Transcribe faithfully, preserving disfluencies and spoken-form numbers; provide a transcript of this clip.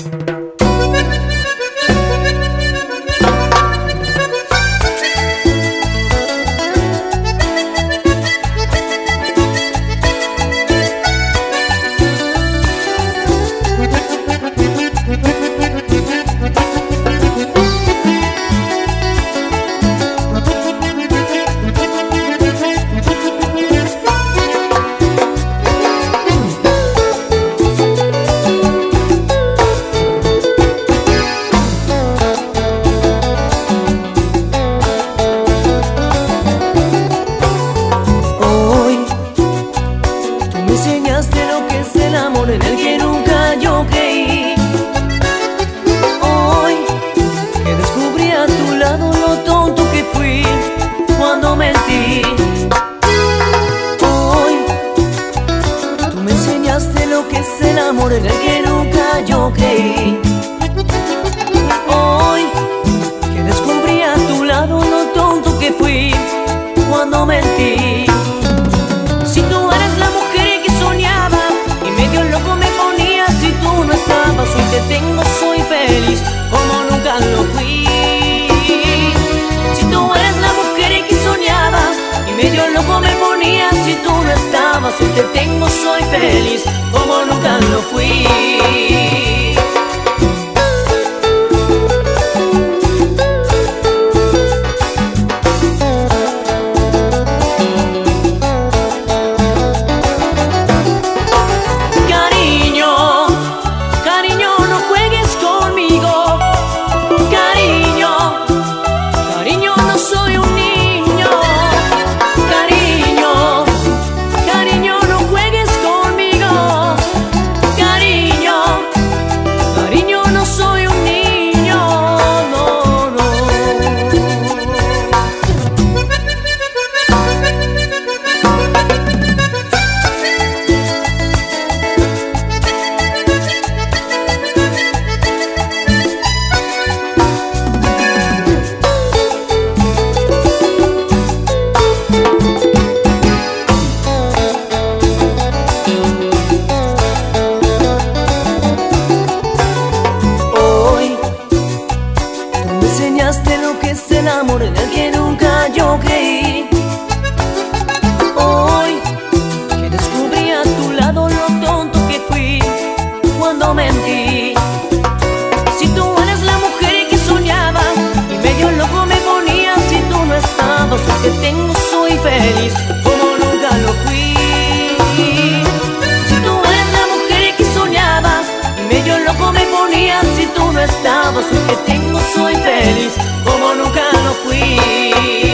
En el que nunca yo creí. Hoy que descubrí a tu lado lo tonto que fui cuando mentí. Hoy tú me enseñaste lo que es el amor en el que nunca yo creí. Hoy que descubrí a tu lado lo tonto que fui cuando mentí. Si tú eres la mujer que soñaba y medio loco me ponía, si tú no estabas, hoy te tengo, soy feliz como nunca lo fui. Si tú eres la mujer que soñaba y medio loco me ponía, si tú no estabas, hoy te tengo, soy feliz como nunca lo fui. Enseñaste lo que es el amor en el que nunca yo creí. Hoy que descubrí a tu lado lo tonto que fui cuando mentí. Si tú eres la mujer que soñaba y medio loco me ponía, si tú no estabas, hoy te tengo, soy feliz como nunca lo fui. Si tú eres la mujer que soñaba y medio loco me ponía, si tú no estabas, hoy te tengo, soy feliz como nunca lo fui.